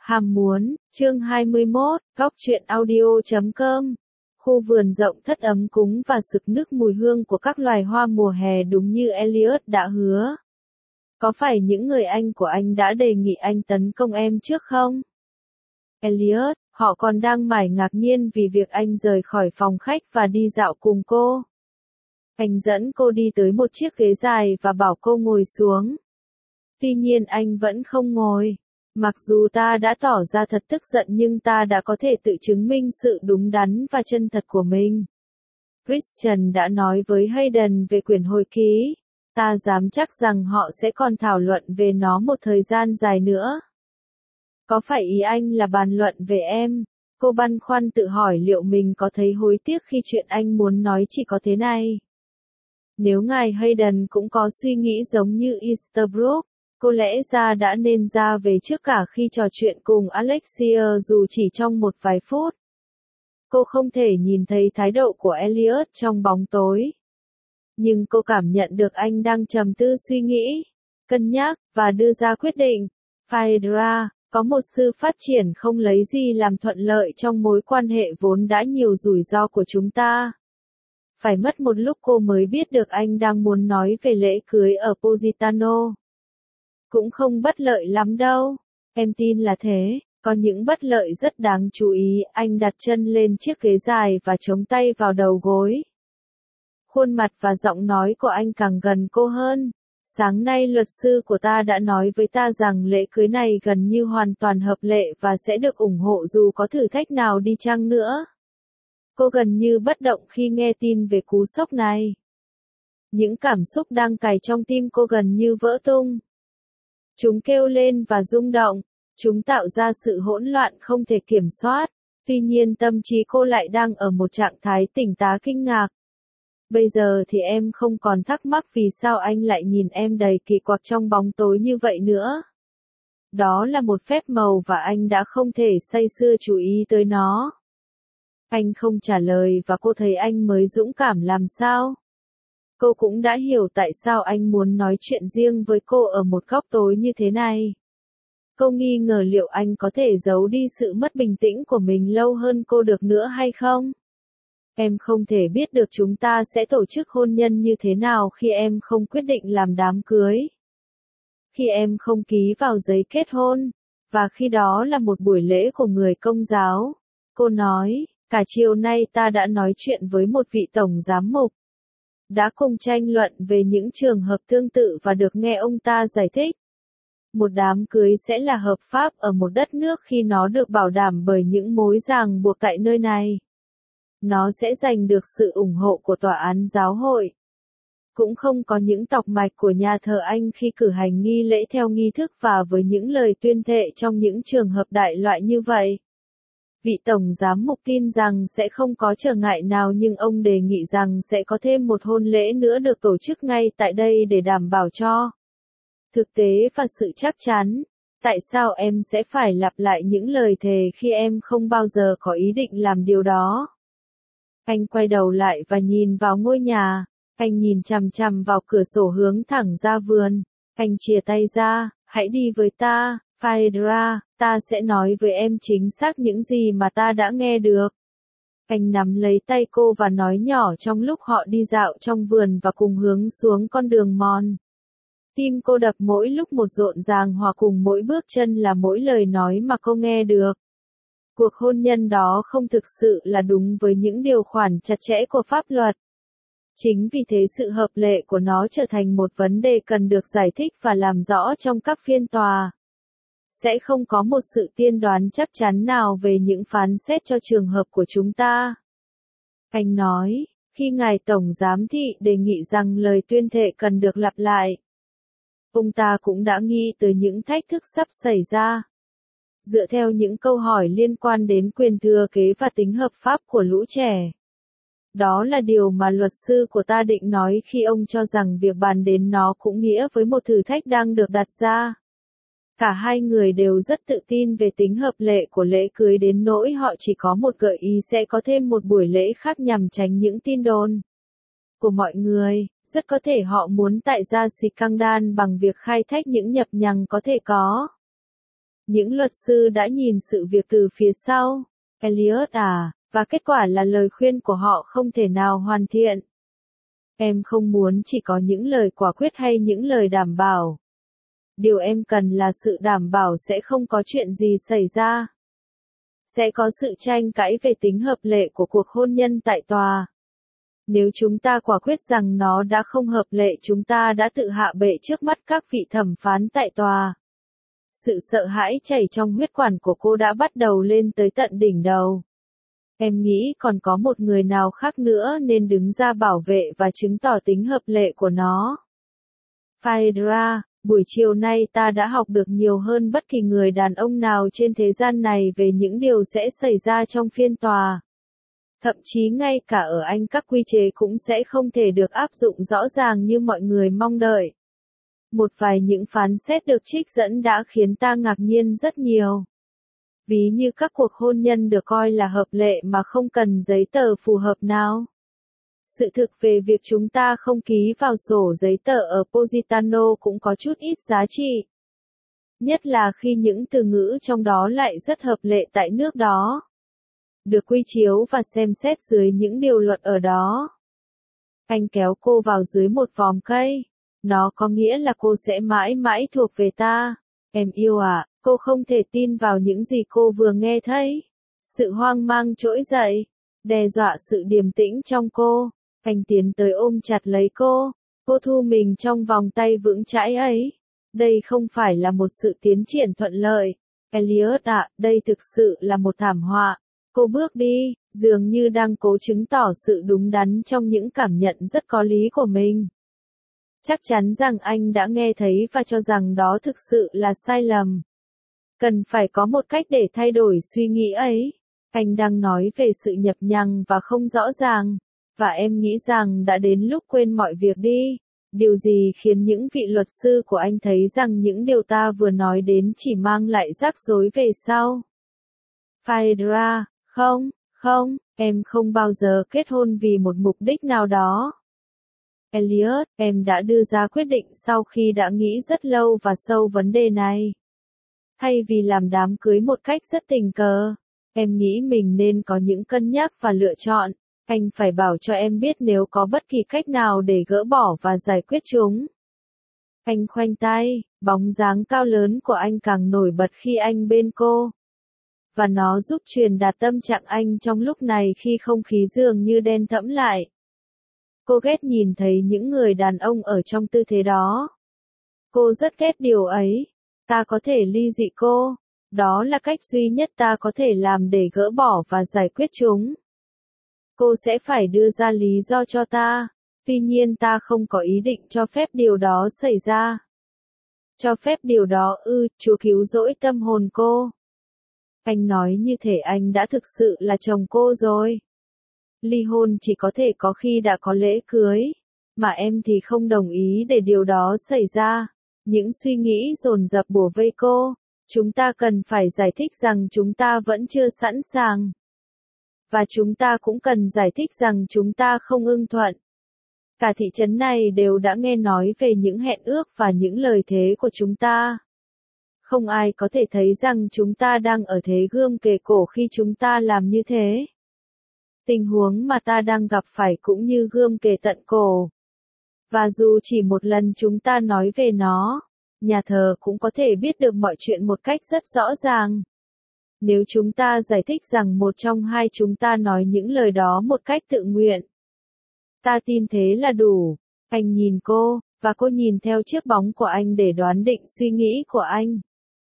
Ham muốn, chương 21, góc truyện audio.com. Khu vườn rộng thất ấm cúng và sực nức mùi hương của các loài hoa mùa hè đúng như Elliot đã hứa. Có phải những người anh của anh đã đề nghị anh tấn công em trước không? Elliot, họ còn đang mải ngạc nhiên vì việc anh rời khỏi phòng khách và đi dạo cùng cô. Anh dẫn cô đi tới một chiếc ghế dài và bảo cô ngồi xuống. Tuy nhiên anh vẫn không ngồi. Mặc dù ta đã tỏ ra thật tức giận nhưng ta đã có thể tự chứng minh sự đúng đắn và chân thật của mình. Christian đã nói với Hayden về quyển hồi ký. Ta dám chắc rằng họ sẽ còn thảo luận về nó một thời gian dài nữa. Có phải ý anh là bàn luận về em? Cô băn khoăn tự hỏi liệu mình có thấy hối tiếc khi chuyện anh muốn nói chỉ có thế này. Nếu ngài Hayden cũng có suy nghĩ giống như Easterbrook, cô lẽ ra đã nên ra về trước cả khi trò chuyện cùng Alexia dù chỉ trong một vài phút. Cô không thể nhìn thấy thái độ của Elliot trong bóng tối. Nhưng cô cảm nhận được anh đang trầm tư suy nghĩ, cân nhắc, và đưa ra quyết định. Phaedra, có một sự phát triển không lấy gì làm thuận lợi trong mối quan hệ vốn đã nhiều rủi ro của chúng ta. Phải mất một lúc cô mới biết được anh đang muốn nói về lễ cưới ở Positano. Cũng không bất lợi lắm đâu. Em tin là thế, có những bất lợi rất đáng chú ý. Anh đặt chân lên chiếc ghế dài và chống tay vào đầu gối. Khuôn mặt và giọng nói của anh càng gần cô hơn. Sáng nay luật sư của ta đã nói với ta rằng lễ cưới này gần như hoàn toàn hợp lệ và sẽ được ủng hộ dù có thử thách nào đi chăng nữa. Cô gần như bất động khi nghe tin về cú sốc này. Những cảm xúc đang cài trong tim cô gần như vỡ tung. Chúng kêu lên và rung động, chúng tạo ra sự hỗn loạn không thể kiểm soát, tuy nhiên tâm trí cô lại đang ở một trạng thái tỉnh táo kinh ngạc. Bây giờ thì em không còn thắc mắc vì sao anh lại nhìn em đầy kỳ quặc trong bóng tối như vậy nữa. Đó là một phép màu và anh đã không thể say sưa chú ý tới nó. Anh không trả lời và cô thấy anh mới dũng cảm làm sao. Cô cũng đã hiểu tại sao anh muốn nói chuyện riêng với cô ở một góc tối như thế này. Cô nghi ngờ liệu anh có thể giấu đi sự mất bình tĩnh của mình lâu hơn cô được nữa hay không? Em không thể biết được chúng ta sẽ tổ chức hôn nhân như thế nào khi em không quyết định làm đám cưới. Khi em không ký vào giấy kết hôn, và khi đó là một buổi lễ của người Công giáo. Cô nói, cả chiều nay ta đã nói chuyện với một vị tổng giám mục. Đã cùng tranh luận về những trường hợp tương tự và được nghe ông ta giải thích. Một đám cưới sẽ là hợp pháp ở một đất nước khi nó được bảo đảm bởi những mối ràng buộc tại nơi này. Nó sẽ giành được sự ủng hộ của tòa án giáo hội. Cũng không có những tọc mạch của nhà thờ Anh khi cử hành nghi lễ theo nghi thức và với những lời tuyên thệ trong những trường hợp đại loại như vậy. Vị tổng giám mục tin rằng sẽ không có trở ngại nào nhưng ông đề nghị rằng sẽ có thêm một hôn lễ nữa được tổ chức ngay tại đây để đảm bảo cho thực tế và sự chắc chắn. Tại sao em sẽ phải lặp lại những lời thề khi em không bao giờ có ý định làm điều đó? Anh quay đầu lại và nhìn vào ngôi nhà. Anh nhìn chằm chằm vào cửa sổ hướng thẳng ra vườn. Anh chìa tay ra, hãy đi với ta, Phaedra, ta sẽ nói với em chính xác những gì mà ta đã nghe được. Anh nắm lấy tay cô và nói nhỏ trong lúc họ đi dạo trong vườn và cùng hướng xuống con đường mòn. Tim cô đập mỗi lúc một rộn ràng hòa cùng mỗi bước chân là mỗi lời nói mà cô nghe được. Cuộc hôn nhân đó không thực sự là đúng với những điều khoản chặt chẽ của pháp luật. Chính vì thế sự hợp lệ của nó trở thành một vấn đề cần được giải thích và làm rõ trong các phiên tòa. Sẽ không có một sự tiên đoán chắc chắn nào về những phán xét cho trường hợp của chúng ta. Anh nói, khi ngài tổng giám thị đề nghị rằng lời tuyên thệ cần được lặp lại. Ông ta cũng đã nghĩ tới những thách thức sắp xảy ra. Dựa theo những câu hỏi liên quan đến quyền thừa kế và tính hợp pháp của lũ trẻ. Đó là điều mà luật sư của ta định nói khi ông cho rằng việc bàn đến nó cũng nghĩa với một thử thách đang được đặt ra. Cả hai người đều rất tự tin về tính hợp lệ của lễ cưới đến nỗi họ chỉ có một gợi ý sẽ có thêm một buổi lễ khác nhằm tránh những tin đồn của mọi người. Rất có thể họ muốn tạo ra scandal bằng việc khai thác những nhập nhằng có thể có. Những luật sư đã nhìn sự việc từ phía sau. Elliot à, và kết quả là lời khuyên của họ không thể nào hoàn thiện. Em không muốn chỉ có những lời quả quyết hay những lời đảm bảo. Điều em cần là sự đảm bảo sẽ không có chuyện gì xảy ra. Sẽ có sự tranh cãi về tính hợp lệ của cuộc hôn nhân tại tòa. Nếu chúng ta quả quyết rằng nó đã không hợp lệ, chúng ta đã tự hạ bệ trước mắt các vị thẩm phán tại tòa. Sự sợ hãi chảy trong huyết quản của cô đã bắt đầu lên tới tận đỉnh đầu. Em nghĩ còn có một người nào khác nữa nên đứng ra bảo vệ và chứng tỏ tính hợp lệ của nó. Phaedra, buổi chiều nay ta đã học được nhiều hơn bất kỳ người đàn ông nào trên thế gian này về những điều sẽ xảy ra trong phiên tòa. Thậm chí ngay cả ở Anh các quy chế cũng sẽ không thể được áp dụng rõ ràng như mọi người mong đợi. Một vài những phán xét được trích dẫn đã khiến ta ngạc nhiên rất nhiều. Ví như các cuộc hôn nhân được coi là hợp lệ mà không cần giấy tờ phù hợp nào. Sự thực về việc chúng ta không ký vào sổ giấy tờ ở Positano cũng có chút ít giá trị. Nhất là khi những từ ngữ trong đó lại rất hợp lệ tại nước đó. Được quy chiếu và xem xét dưới những điều luật ở đó. Anh kéo cô vào dưới một vòm cây. Nó có nghĩa là cô sẽ mãi mãi thuộc về ta. Em yêu à, cô không thể tin vào những gì cô vừa nghe thấy. Sự hoang mang trỗi dậy, đe dọa sự điềm tĩnh trong cô. Anh tiến tới ôm chặt lấy cô. Cô thu mình trong vòng tay vững chãi ấy. Đây không phải là một sự tiến triển thuận lợi. Elliot ạ, đây thực sự là một thảm họa. Cô bước đi, dường như đang cố chứng tỏ sự đúng đắn trong những cảm nhận rất có lý của mình. Chắc chắn rằng anh đã nghe thấy và cho rằng đó thực sự là sai lầm. Cần phải có một cách để thay đổi suy nghĩ ấy. Anh đang nói về sự nhập nhằng và không rõ ràng. Và em nghĩ rằng đã đến lúc quên mọi việc đi. Điều gì khiến những vị luật sư của anh thấy rằng những điều ta vừa nói đến chỉ mang lại rắc rối về sau? Phaedra, không, em không bao giờ kết hôn vì một mục đích nào đó. Elliot, em đã đưa ra quyết định sau khi đã nghĩ rất lâu và sâu vấn đề này. Thay vì làm đám cưới một cách rất tình cờ, em nghĩ mình nên có những cân nhắc và lựa chọn. Anh phải bảo cho em biết nếu có bất kỳ cách nào để gỡ bỏ và giải quyết chúng. Anh khoanh tay, bóng dáng cao lớn của anh càng nổi bật khi anh bên cô. Và nó giúp truyền đạt tâm trạng anh trong lúc này khi không khí dường như đen thẫm lại. Cô ghét nhìn thấy những người đàn ông ở trong tư thế đó. Cô rất ghét điều ấy. Ta có thể ly dị cô. Đó là cách duy nhất ta có thể làm để gỡ bỏ và giải quyết chúng. Cô sẽ phải đưa ra lý do cho ta. Tuy nhiên ta không có ý định cho phép điều đó xảy ra. Cho phép điều đó Chúa cứu rỗi tâm hồn cô. Anh nói như thể anh đã thực sự là chồng cô rồi. Ly hôn chỉ có thể có khi đã có lễ cưới. Mà em thì không đồng ý để điều đó xảy ra. Những suy nghĩ dồn dập bủa vây cô. Chúng ta cần phải giải thích rằng chúng ta vẫn chưa sẵn sàng. Và chúng ta cũng cần giải thích rằng chúng ta không ưng thuận. Cả thị trấn này đều đã nghe nói về những hẹn ước và những lời thề của chúng ta. Không ai có thể thấy rằng chúng ta đang ở thế gươm kề cổ khi chúng ta làm như thế. Tình huống mà ta đang gặp phải cũng như gươm kề tận cổ. Và dù chỉ một lần chúng ta nói về nó, nhà thờ cũng có thể biết được mọi chuyện một cách rất rõ ràng. Nếu chúng ta giải thích rằng một trong hai chúng ta nói những lời đó một cách tự nguyện. Ta tin thế là đủ. Anh nhìn cô, và cô nhìn theo chiếc bóng của anh để đoán định suy nghĩ của anh.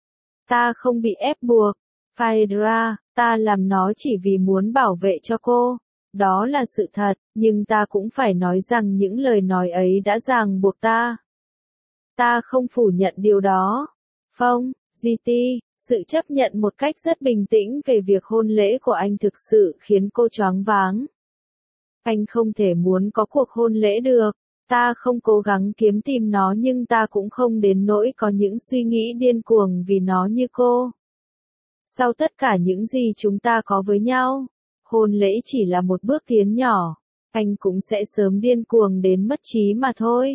Ta không bị ép buộc. Phaedra, ta làm nó chỉ vì muốn bảo vệ cho cô. Đó là sự thật, nhưng ta cũng phải nói rằng những lời nói ấy đã ràng buộc ta. Ta không phủ nhận điều đó. Phong, GT, sự chấp nhận một cách rất bình tĩnh về việc hôn lễ của anh thực sự khiến cô choáng váng. Anh không thể muốn có cuộc hôn lễ được. Ta không cố gắng kiếm tìm nó nhưng ta cũng không đến nỗi có những suy nghĩ điên cuồng vì nó như cô. Sau tất cả những gì chúng ta có với nhau, hôn lễ chỉ là một bước tiến nhỏ. Anh cũng sẽ sớm điên cuồng đến mất trí mà thôi.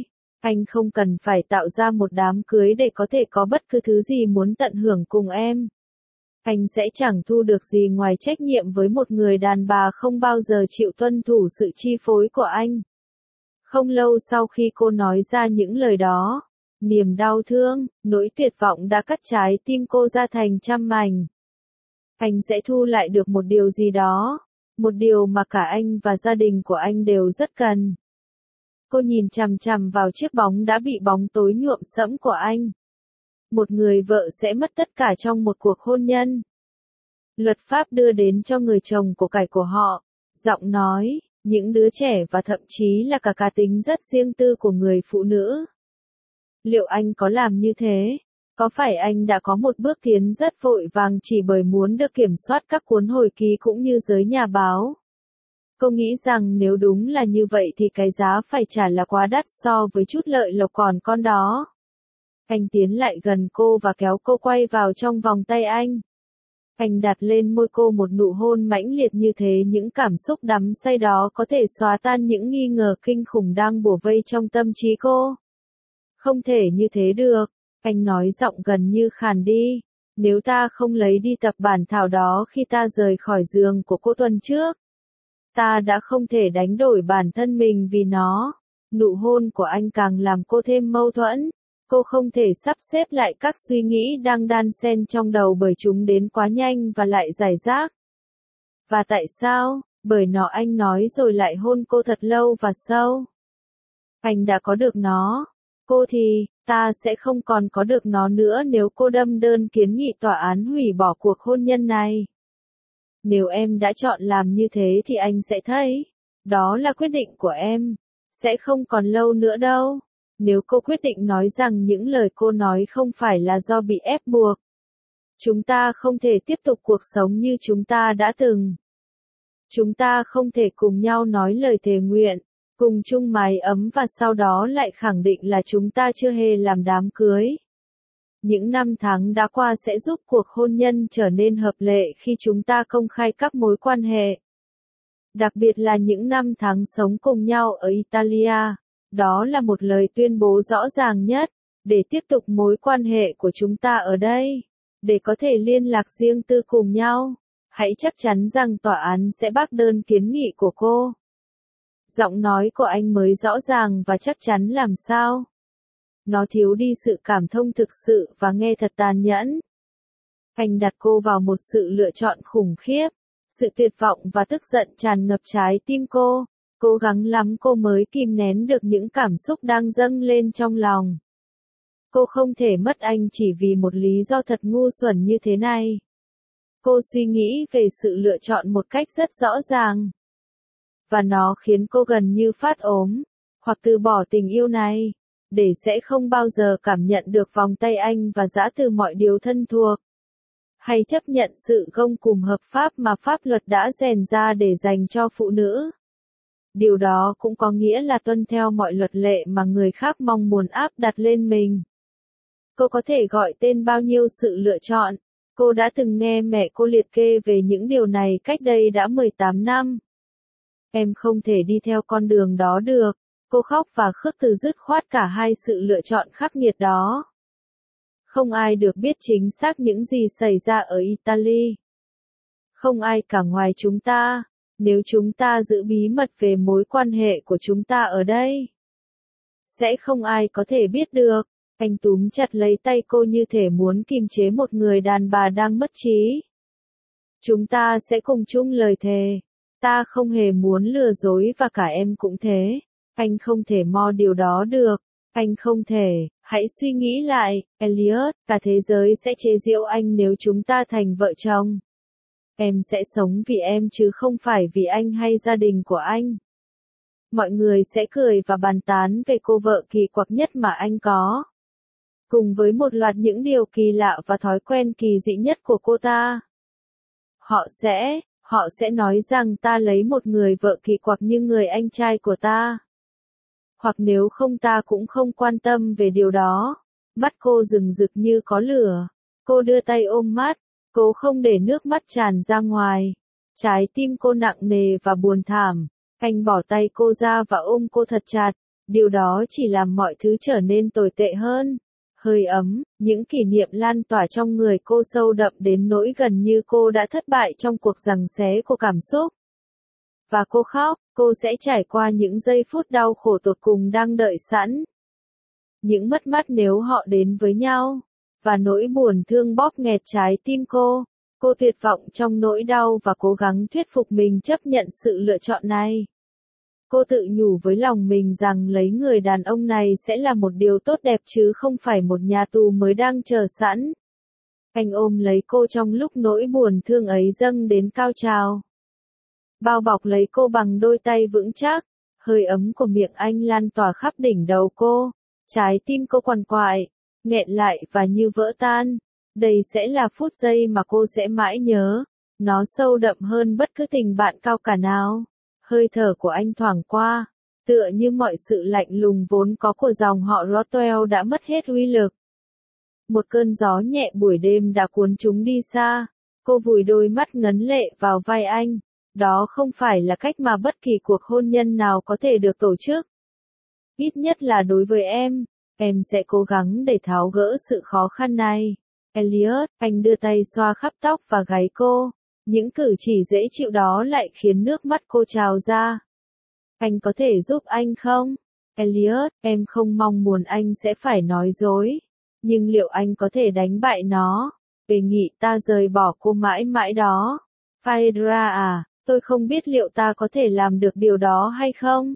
Anh không cần phải tạo ra một đám cưới để có thể có bất cứ thứ gì muốn tận hưởng cùng em. Anh sẽ chẳng thu được gì ngoài trách nhiệm với một người đàn bà không bao giờ chịu tuân thủ sự chi phối của anh. Không lâu sau khi cô nói ra những lời đó, niềm đau thương, nỗi tuyệt vọng đã cắt trái tim cô ra thành trăm mảnh. Anh sẽ thu lại được một điều gì đó, một điều mà cả anh và gia đình của anh đều rất cần. Cô nhìn chằm chằm vào chiếc bóng đã bị bóng tối nhuộm sẫm của anh. Một người vợ sẽ mất tất cả trong một cuộc hôn nhân. Luật pháp đưa đến cho người chồng của cải của họ, giọng nói, những đứa trẻ và thậm chí là cả cá tính rất riêng tư của người phụ nữ. Liệu anh có làm như thế? Có phải anh đã có một bước tiến rất vội vàng chỉ bởi muốn được kiểm soát các cuốn hồi ký cũng như giới nhà báo? Cô nghĩ rằng nếu đúng là như vậy thì cái giá phải trả là quá đắt so với chút lợi lộc còn con đó. Anh tiến lại gần cô và kéo cô quay vào trong vòng tay anh. Anh đặt lên môi cô một nụ hôn mãnh liệt như thế, những cảm xúc đắm say đó có thể xóa tan những nghi ngờ kinh khủng đang bủa vây trong tâm trí cô. Không thể như thế được, anh nói giọng gần như khàn đi. Nếu ta không lấy đi tập bản thảo đó khi ta rời khỏi giường của cô tuần trước, ta đã không thể đánh đổi bản thân mình vì nó. Nụ hôn của anh càng làm cô thêm mâu thuẫn. Cô không thể sắp xếp lại các suy nghĩ đang đan xen trong đầu bởi chúng đến quá nhanh và lại rải rác. Và tại sao? Bởi nó, anh nói rồi lại hôn cô thật lâu và sâu. Anh đã có được nó. Cô thì, ta sẽ không còn có được nó nữa nếu cô đâm đơn kiến nghị tòa án hủy bỏ cuộc hôn nhân này. Nếu em đã chọn làm như thế thì anh sẽ thấy, đó là quyết định của em. Sẽ không còn lâu nữa đâu. Nếu cô quyết định nói rằng những lời cô nói không phải là do bị ép buộc, chúng ta không thể tiếp tục cuộc sống như chúng ta đã từng. Chúng ta không thể cùng nhau nói lời thề nguyện, cùng chung mái ấm và sau đó lại khẳng định là chúng ta chưa hề làm đám cưới. Những năm tháng đã qua sẽ giúp cuộc hôn nhân trở nên hợp lệ khi chúng ta công khai các mối quan hệ. Đặc biệt là những năm tháng sống cùng nhau ở Italia. Đó là một lời tuyên bố rõ ràng nhất, để tiếp tục mối quan hệ của chúng ta ở đây, để có thể liên lạc riêng tư cùng nhau. Hãy chắc chắn rằng tòa án sẽ bác đơn kiến nghị của cô. Giọng nói của anh mới rõ ràng và chắc chắn làm sao. Nó thiếu đi sự cảm thông thực sự và nghe thật tàn nhẫn. Anh đặt cô vào một sự lựa chọn khủng khiếp, sự tuyệt vọng và tức giận tràn ngập trái tim cô. Cố gắng lắm cô mới kìm nén được những cảm xúc đang dâng lên trong lòng. Cô không thể mất anh chỉ vì một lý do thật ngu xuẩn như thế này. Cô suy nghĩ về sự lựa chọn một cách rất rõ ràng. Và nó khiến cô gần như phát ốm, hoặc từ bỏ tình yêu này, để sẽ không bao giờ cảm nhận được vòng tay anh và giã từ mọi điều thân thuộc. Hay chấp nhận sự gông cùm hợp pháp mà pháp luật đã rèn ra để dành cho phụ nữ. Điều đó cũng có nghĩa là tuân theo mọi luật lệ mà người khác mong muốn áp đặt lên mình. Cô có thể gọi tên bao nhiêu sự lựa chọn. Cô đã từng nghe mẹ cô liệt kê về những điều này cách đây đã 18 năm. Em không thể đi theo con đường đó được. Cô khóc và khước từ dứt khoát cả hai sự lựa chọn khắc nghiệt đó. Không ai được biết chính xác những gì xảy ra ở Italy. Không ai cả ngoài chúng ta. Nếu chúng ta giữ bí mật về mối quan hệ của chúng ta ở đây, sẽ không ai có thể biết được. Anh túm chặt lấy tay cô như thể muốn kìm chế một người đàn bà đang mất trí. Chúng ta sẽ cùng chung lời thề. Ta không hề muốn lừa dối và cả em cũng thế. Anh không thể mò điều đó được. Anh không thể. Hãy suy nghĩ lại, Elliot, cả thế giới sẽ chế giễu anh nếu chúng ta thành vợ chồng. Em sẽ sống vì em chứ không phải vì anh hay gia đình của anh. Mọi người sẽ cười và bàn tán về cô vợ kỳ quặc nhất mà anh có. Cùng với một loạt những điều kỳ lạ và thói quen kỳ dị nhất của cô ta. Họ sẽ nói rằng ta lấy một người vợ kỳ quặc như người anh trai của ta. Hoặc nếu không ta cũng không quan tâm về điều đó. Mắt cô rừng rực như có lửa. Cô đưa tay ôm mắt. Cố không để nước mắt tràn ra ngoài. Trái tim cô nặng nề và buồn thảm. Anh bỏ tay cô ra và ôm cô thật chặt. Điều đó chỉ làm mọi thứ trở nên tồi tệ hơn. Hơi ấm, những kỷ niệm lan tỏa trong người cô sâu đậm đến nỗi gần như cô đã thất bại trong cuộc giằng xé của cảm xúc. Và cô khóc, cô sẽ trải qua những giây phút đau khổ tột cùng đang đợi sẵn. Những mất mát nếu họ đến với nhau. Và nỗi buồn thương bóp nghẹt trái tim cô. Cô tuyệt vọng trong nỗi đau và cố gắng thuyết phục mình chấp nhận sự lựa chọn này. Cô tự nhủ với lòng mình rằng lấy người đàn ông này sẽ là một điều tốt đẹp chứ không phải một nhà tù mới đang chờ sẵn. Anh ôm lấy cô trong lúc nỗi buồn thương ấy dâng đến cao trào. Bao bọc lấy cô bằng đôi tay vững chắc, hơi ấm của miệng anh lan tỏa khắp đỉnh đầu cô. Trái tim cô quằn quại, nghẹn lại và như vỡ tan. Đây sẽ là phút giây mà cô sẽ mãi nhớ. Nó sâu đậm hơn bất cứ tình bạn cao cả nào. Hơi thở của anh thoảng qua, tựa như mọi sự lạnh lùng vốn có của dòng họ Rothwell đã mất hết uy lực. Một cơn gió nhẹ buổi đêm đã cuốn chúng đi xa. Cô vùi đôi mắt ngấn lệ vào vai anh. Đó không phải là cách mà bất kỳ cuộc hôn nhân nào có thể được tổ chức. Ít nhất là đối với em sẽ cố gắng để tháo gỡ sự khó khăn này. Elliot, anh đưa tay xoa khắp tóc và gáy cô. Những cử chỉ dễ chịu đó lại khiến nước mắt cô trào ra. Anh có thể giúp anh không? Elliot, em không mong muốn anh sẽ phải nói dối. Nhưng liệu anh có thể đánh bại nó? Đề nghị ta rời bỏ cô mãi mãi đó. Phaedra à, tôi không biết liệu ta có thể làm được điều đó hay không?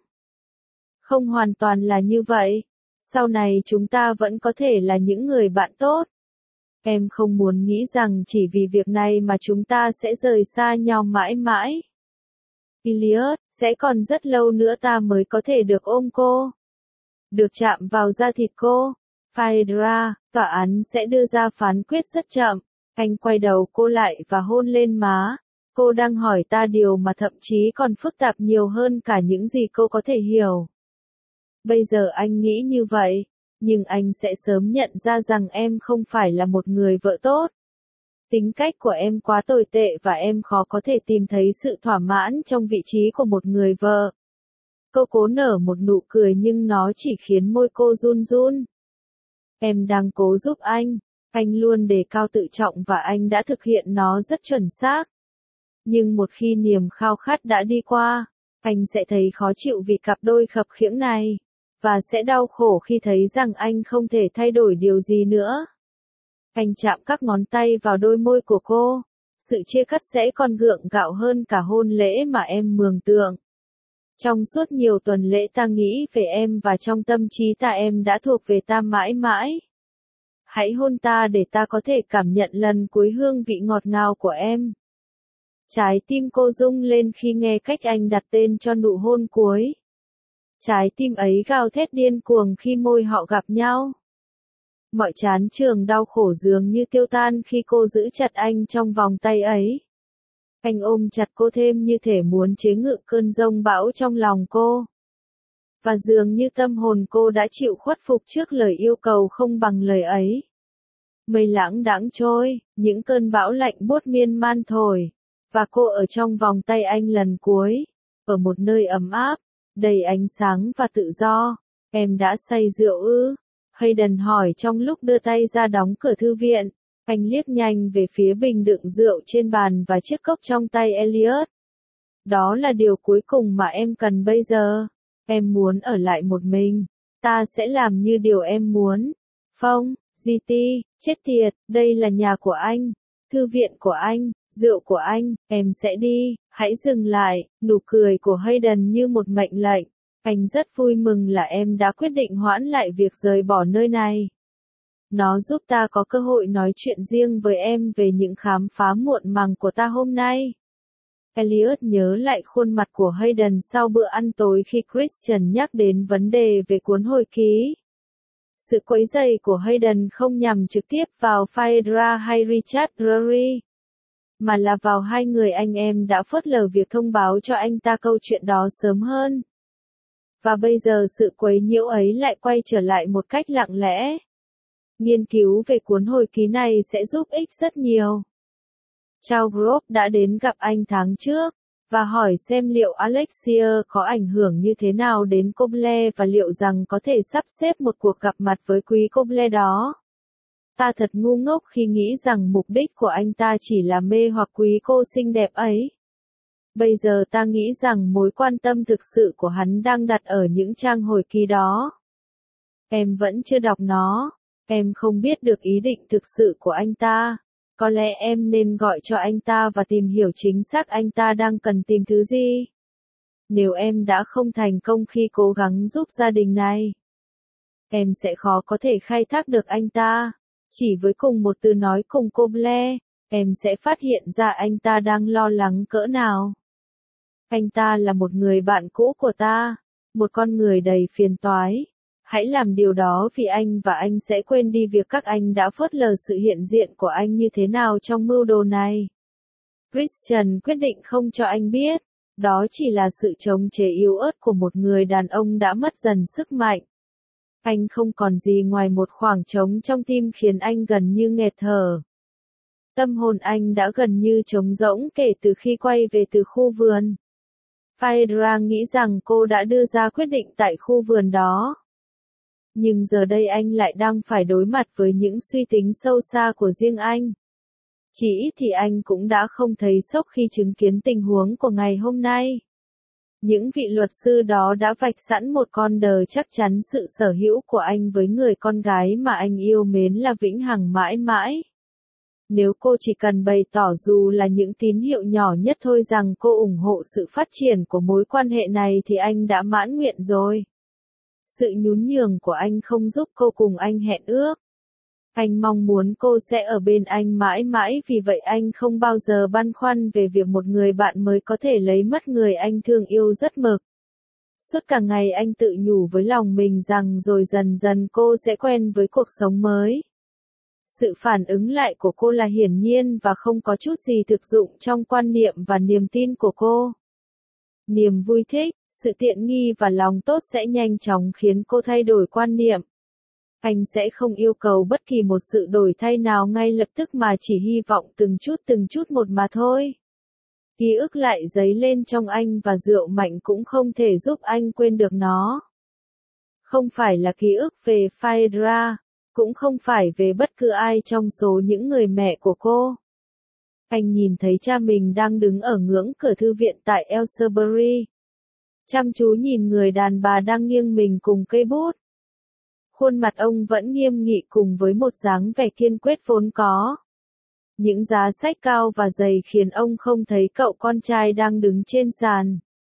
Không hoàn toàn là như vậy. Sau này chúng ta vẫn có thể là những người bạn tốt. Em không muốn nghĩ rằng chỉ vì việc này mà chúng ta sẽ rời xa nhau mãi mãi. Elliot, sẽ còn rất lâu nữa ta mới có thể được ôm cô. Được chạm vào da thịt cô. Phaedra, tòa án sẽ đưa ra phán quyết rất chậm. Anh quay đầu cô lại và hôn lên má. Cô đang hỏi ta điều mà thậm chí còn phức tạp nhiều hơn cả những gì cô có thể hiểu. Bây giờ anh nghĩ như vậy. Nhưng anh sẽ sớm nhận ra rằng em không phải là một người vợ tốt. Tính cách của em quá tồi tệ và em khó có thể tìm thấy sự thỏa mãn trong vị trí của một người vợ. Cô cố nở một nụ cười nhưng nó chỉ khiến môi cô run run. Em đang cố giúp anh luôn đề cao tự trọng và anh đã thực hiện nó rất chuẩn xác. Nhưng một khi niềm khao khát đã đi qua, anh sẽ thấy khó chịu vì cặp đôi khập khiễng này. Và sẽ đau khổ khi thấy rằng anh không thể thay đổi điều gì nữa. Anh chạm các ngón tay vào đôi môi của cô. Sự chia cắt sẽ còn gượng gạo hơn cả hôn lễ mà em mường tượng. Trong suốt nhiều tuần lễ ta nghĩ về em và trong tâm trí ta em đã thuộc về ta mãi mãi. Hãy hôn ta để ta có thể cảm nhận lần cuối hương vị ngọt ngào của em. Trái tim cô rung lên khi nghe cách anh đặt tên cho nụ hôn cuối. Trái tim ấy gào thét điên cuồng khi môi họ gặp nhau. Mọi chán chường đau khổ dường như tiêu tan khi cô giữ chặt anh trong vòng tay ấy. Anh ôm chặt cô thêm như thể muốn chế ngự cơn giông bão trong lòng cô. Và dường như tâm hồn cô đã chịu khuất phục trước lời yêu cầu không bằng lời ấy. Mây lãng đãng trôi, những cơn bão lạnh buốt miên man thổi. Và cô ở trong vòng tay anh lần cuối. Ở một nơi ấm áp, đầy ánh sáng và tự do. Em đã say rượu ư? Hayden hỏi trong lúc đưa tay ra đóng cửa thư viện. Anh liếc nhanh về phía bình đựng rượu trên bàn và chiếc cốc trong tay Elliot. Đó là điều cuối cùng mà em cần bây giờ. Em muốn ở lại một mình. Ta sẽ làm như điều em muốn. Phong, GT, chết tiệt, đây là nhà của anh. Thư viện của anh, rượu của anh, em sẽ đi. Hãy dừng lại, nụ cười của Hayden như một mệnh lệnh. Anh rất vui mừng là em đã quyết định hoãn lại việc rời bỏ nơi này. Nó giúp ta có cơ hội nói chuyện riêng với em về những khám phá muộn màng của ta hôm nay. Elliot nhớ lại khuôn mặt của Hayden sau bữa ăn tối khi Christian nhắc đến vấn đề về cuốn hồi ký. Sự quấy rầy của Hayden không nhằm trực tiếp vào Phaedra hay Richard Drury, mà là vào hai người anh em đã phớt lờ việc thông báo cho anh ta câu chuyện đó sớm hơn. Và bây giờ sự quấy nhiễu ấy lại quay trở lại một cách lặng lẽ. Nghiên cứu về cuốn hồi ký này sẽ giúp ích rất nhiều. Charles Grove đã đến gặp anh tháng trước, và hỏi xem liệu Alexia có ảnh hưởng như thế nào đến Coble và liệu rằng có thể sắp xếp một cuộc gặp mặt với quý Coble đó. Ta thật ngu ngốc khi nghĩ rằng mục đích của anh ta chỉ là mê hoặc quý cô xinh đẹp ấy. Bây giờ ta nghĩ rằng mối quan tâm thực sự của hắn đang đặt ở những trang hồi ký đó. Em vẫn chưa đọc nó, em không biết được ý định thực sự của anh ta. Có lẽ em nên gọi cho anh ta và tìm hiểu chính xác anh ta đang cần tìm thứ gì. Nếu em đã không thành công khi cố gắng giúp gia đình này, em sẽ khó có thể khai thác được anh ta. Chỉ với cùng một từ nói cùng Coble, em sẽ phát hiện ra anh ta đang lo lắng cỡ nào. Anh ta là một người bạn cũ của ta, một con người đầy phiền toái. Hãy làm điều đó vì anh và anh sẽ quên đi việc các anh đã phớt lờ sự hiện diện của anh như thế nào trong mưu đồ này. Christian quyết định không cho anh biết, đó chỉ là sự chống chế yếu ớt của một người đàn ông đã mất dần sức mạnh. Anh không còn gì ngoài một khoảng trống trong tim khiến anh gần như nghẹt thở. Tâm hồn anh đã gần như trống rỗng kể từ khi quay về từ khu vườn. Phaedra nghĩ rằng cô đã đưa ra quyết định tại khu vườn đó. Nhưng giờ đây anh lại đang phải đối mặt với những suy tính sâu xa của riêng anh. Chỉ ít thì anh cũng đã không thấy sốc khi chứng kiến tình huống của ngày hôm nay. Những vị luật sư đó đã vạch sẵn một con đờ chắc chắn sự sở hữu của anh với người con gái mà anh yêu mến là vĩnh hằng mãi mãi. Nếu cô chỉ cần bày tỏ dù là những tín hiệu nhỏ nhất thôi rằng cô ủng hộ sự phát triển của mối quan hệ này thì anh đã mãn nguyện rồi. Sự nhún nhường của anh không giúp cô cùng anh hẹn ước. Anh mong muốn cô sẽ ở bên anh mãi mãi vì vậy anh không bao giờ băn khoăn về việc một người bạn mới có thể lấy mất người anh thương yêu rất mực. Suốt cả ngày anh tự nhủ với lòng mình rằng rồi dần dần cô sẽ quen với cuộc sống mới. Sự phản ứng lại của cô là hiển nhiên và không có chút gì thực dụng trong quan niệm và niềm tin của cô. Niềm vui thích, sự tiện nghi và lòng tốt sẽ nhanh chóng khiến cô thay đổi quan niệm. Anh sẽ không yêu cầu bất kỳ một sự đổi thay nào ngay lập tức mà chỉ hy vọng từng chút một mà thôi. Ký ức lại dấy lên trong anh và rượu mạnh cũng không thể giúp anh quên được nó. Không phải là ký ức về Phaedra, cũng không phải về bất cứ ai trong số những người mẹ của cô. Anh nhìn thấy cha mình đang đứng ở ngưỡng cửa thư viện tại Aylesbury. Chăm chú nhìn người đàn bà đang nghiêng mình cùng cây bút. Khuôn mặt ông vẫn nghiêm nghị cùng với một dáng vẻ kiên quyết vốn có. Những giá sách cao và dày khiến ông không thấy cậu con trai đang đứng trên sàn.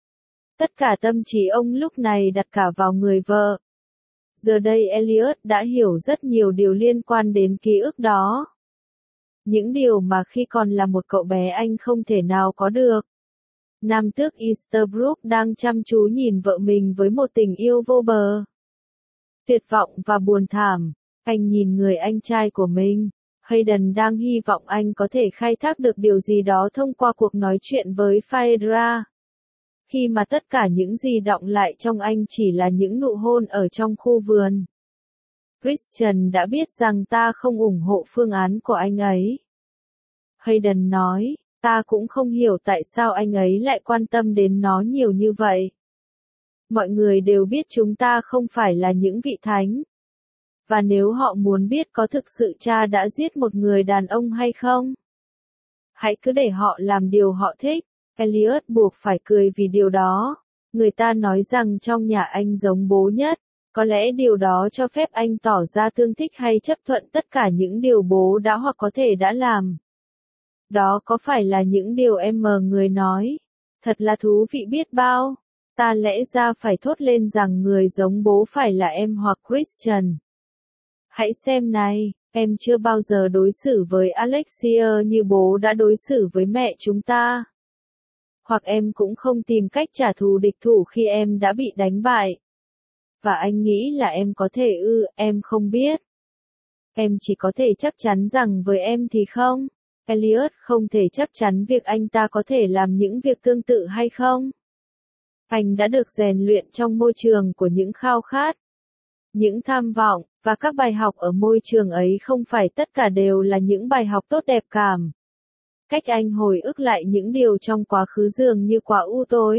Tất cả tâm trí ông lúc này đặt cả vào người vợ. Giờ đây Elliot đã hiểu rất nhiều điều liên quan đến ký ức đó. Những điều mà khi còn là một cậu bé anh không thể nào có được. Nam tước Easterbrook đang chăm chú nhìn vợ mình với một tình yêu vô bờ. Tuyệt vọng và buồn thảm, anh nhìn người anh trai của mình. Hayden đang hy vọng anh có thể khai thác được điều gì đó thông qua cuộc nói chuyện với Phaedra. Khi mà tất cả những gì đọng lại trong anh chỉ là những nụ hôn ở trong khu vườn. Christian đã biết rằng ta không ủng hộ phương án của anh ấy. Hayden nói, ta cũng không hiểu tại sao anh ấy lại quan tâm đến nó nhiều như vậy. Mọi người đều biết chúng ta không phải là những vị thánh. Và nếu họ muốn biết có thực sự cha đã giết một người đàn ông hay không, hãy cứ để họ làm điều họ thích. Elliot buộc phải cười vì điều đó. Người ta nói rằng trong nhà anh giống bố nhất. Có lẽ điều đó cho phép anh tỏ ra thương thích hay chấp thuận tất cả những điều bố đã hoặc có thể đã làm. Đó có phải là những điều em người nói? Thật là thú vị biết bao. Ta lẽ ra phải thốt lên rằng người giống bố phải là em hoặc Christian. Hãy xem này, em chưa bao giờ đối xử với Alexia như bố đã đối xử với mẹ chúng ta. Hoặc em cũng không tìm cách trả thù địch thủ khi em đã bị đánh bại. Và anh nghĩ là em có thể em không biết. Em chỉ có thể chắc chắn rằng với em thì không. Elliot không thể chắc chắn việc anh ta có thể làm những việc tương tự hay không. Anh đã được rèn luyện trong môi trường của những khao khát, những tham vọng, và các bài học ở môi trường ấy không phải tất cả đều là những bài học tốt đẹp cảm. Cách anh hồi ức lại những điều trong quá khứ dường như quá u tối.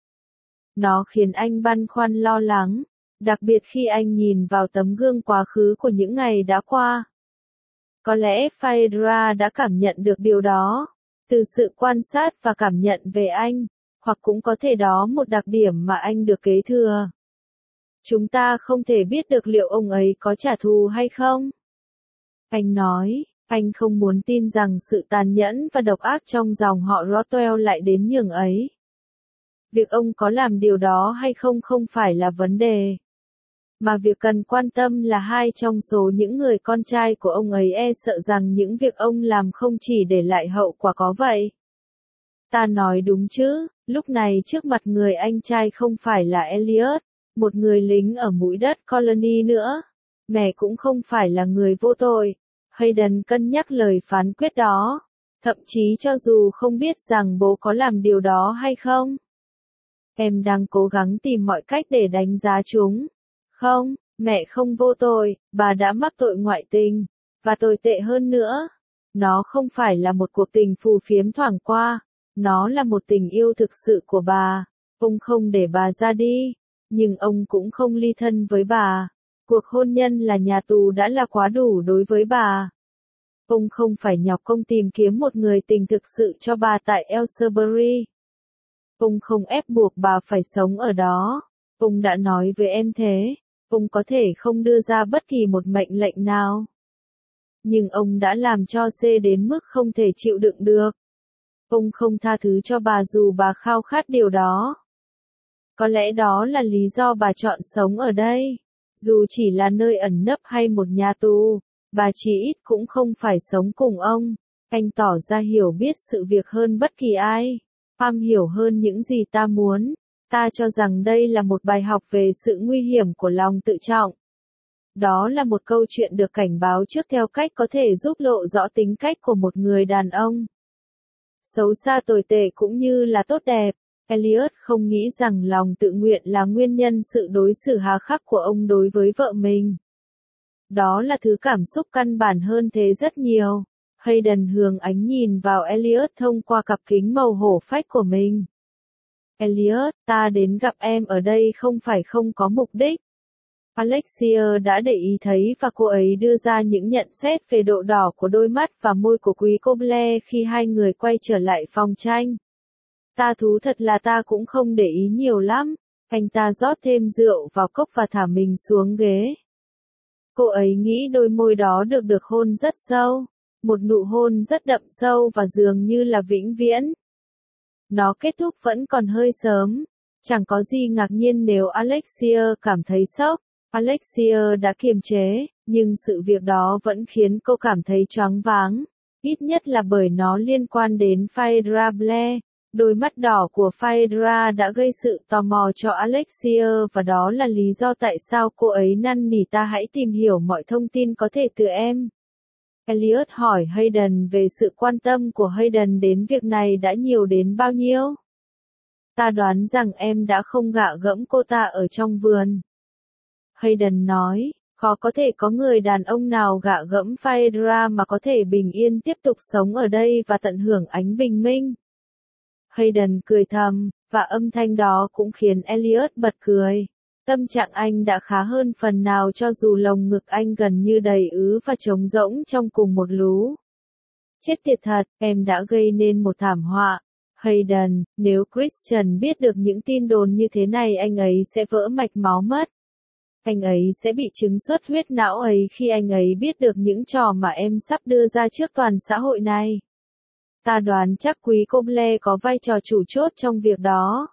Nó khiến anh băn khoăn lo lắng, đặc biệt khi anh nhìn vào tấm gương quá khứ của những ngày đã qua. Có lẽ Phaedra đã cảm nhận được điều đó, từ sự quan sát và cảm nhận về anh, hoặc cũng có thể đó một đặc điểm mà anh được kế thừa. Chúng ta không thể biết được liệu ông ấy có trả thù hay không. Anh nói, anh không muốn tin rằng sự tàn nhẫn và độc ác trong dòng họ Rothwell lại đến nhường ấy. Việc ông có làm điều đó hay không không phải là vấn đề. Mà việc cần quan tâm là hai trong số những người con trai của ông ấy sợ rằng những việc ông làm không chỉ để lại hậu quả có vậy. Ta nói đúng chứ, lúc này trước mặt người anh trai không phải là Elliot, một người lính ở mũi đất Colony nữa. Mẹ cũng không phải là người vô tội. Hayden cân nhắc lời phán quyết đó, thậm chí cho dù không biết rằng bố có làm điều đó hay không. Em đang cố gắng tìm mọi cách để đánh giá chúng. Không, mẹ không vô tội, bà đã mắc tội ngoại tình, và tồi tệ hơn nữa. Nó không phải là một cuộc tình phù phiếm thoảng qua, nó là một tình yêu thực sự của bà. Ông không để bà ra đi, nhưng ông cũng không ly thân với bà. Cuộc hôn nhân là nhà tù đã là quá đủ đối với bà. Ông không phải nhọc công tìm kiếm một người tình thực sự cho bà tại Aylesbury. Ông không ép buộc bà phải sống ở đó. Ông đã nói với em thế. Ông có thể không đưa ra bất kỳ một mệnh lệnh nào. Nhưng ông đã làm cho C đến mức không thể chịu đựng được. Ông không tha thứ cho bà dù bà khao khát điều đó. Có lẽ đó là lý do bà chọn sống ở đây. Dù chỉ là nơi ẩn nấp hay một nhà tù, bà chỉ ít cũng không phải sống cùng ông. Anh tỏ ra hiểu biết sự việc hơn bất kỳ ai. Am hiểu hơn những gì ta muốn. Ta cho rằng đây là một bài học về sự nguy hiểm của lòng tự trọng. Đó là một câu chuyện được cảnh báo trước theo cách có thể giúp lộ rõ tính cách của một người đàn ông. Xấu xa tồi tệ cũng như là tốt đẹp. Elliot không nghĩ rằng lòng tự nguyện là nguyên nhân sự đối xử hà khắc của ông đối với vợ mình. Đó là thứ cảm xúc căn bản hơn thế rất nhiều. Hayden hướng ánh nhìn vào Elliot thông qua cặp kính màu hổ phách của mình. Elliot, ta đến gặp em ở đây không phải không có mục đích. Alexia đã để ý thấy và cô ấy đưa ra những nhận xét về độ đỏ của đôi mắt và môi của quý cô Blair khi hai người quay trở lại phòng tranh. Ta thú thật là ta cũng không để ý nhiều lắm. Anh ta rót thêm rượu vào cốc và thả mình xuống ghế. Cô ấy nghĩ đôi môi đó được hôn rất sâu. Một nụ hôn rất đậm sâu và dường như là vĩnh viễn. Nó kết thúc vẫn còn hơi sớm. Chẳng có gì ngạc nhiên nếu Alexia cảm thấy sốc. Alexia đã kiềm chế, nhưng sự việc đó vẫn khiến cô cảm thấy choáng váng. Ít nhất là bởi nó liên quan đến Phaedra Blair. Đôi mắt đỏ của Phaedra đã gây sự tò mò cho Alexia và đó là lý do tại sao cô ấy năn nỉ ta hãy tìm hiểu mọi thông tin có thể từ em. Elliot hỏi Hayden về sự quan tâm của Hayden đến việc này đã nhiều đến bao nhiêu. Ta đoán rằng em đã không gạ gẫm cô ta ở trong vườn. Hayden nói, khó có thể có người đàn ông nào gạ gẫm Phaedra mà có thể bình yên tiếp tục sống ở đây và tận hưởng ánh bình minh. Hayden cười thầm, và âm thanh đó cũng khiến Elliot bật cười. Tâm trạng anh đã khá hơn phần nào cho dù lồng ngực anh gần như đầy ứ và trống rỗng trong cùng một lú. Chết tiệt thật, em đã gây nên một thảm họa. Hayden, nếu Christian biết được những tin đồn như thế này anh ấy sẽ vỡ mạch máu mất. Anh ấy sẽ bị chứng xuất huyết não ấy khi anh ấy biết được những trò mà em sắp đưa ra trước toàn xã hội này. Ta đoán chắc quý cô Blair có vai trò chủ chốt trong việc đó.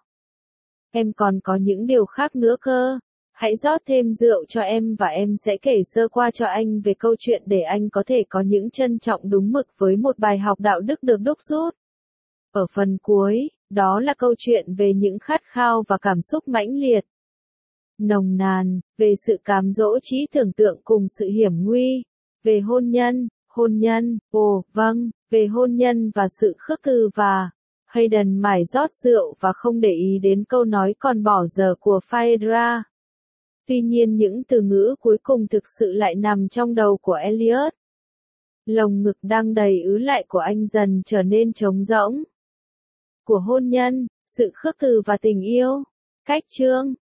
Em còn có những điều khác nữa cơ. Hãy rót thêm rượu cho em và em sẽ kể sơ qua cho anh về câu chuyện để anh có thể có những trân trọng đúng mực với một bài học đạo đức được đúc rút. Ở phần cuối, đó là câu chuyện về những khát khao và cảm xúc mãnh liệt. Nồng nàn, về sự cám dỗ trí tưởng tượng cùng sự hiểm nguy, về hôn nhân, vâng, về hôn nhân và sự khước từ và Hayden mải rót rượu và không để ý đến câu nói còn bỏ dở của Phaedra. Tuy nhiên những từ ngữ cuối cùng thực sự lại nằm trong đầu của Elliot. Lồng ngực đang đầy ứ lại của anh dần trở nên trống rỗng. Của hôn nhân, sự khước từ và tình yêu. Cách chương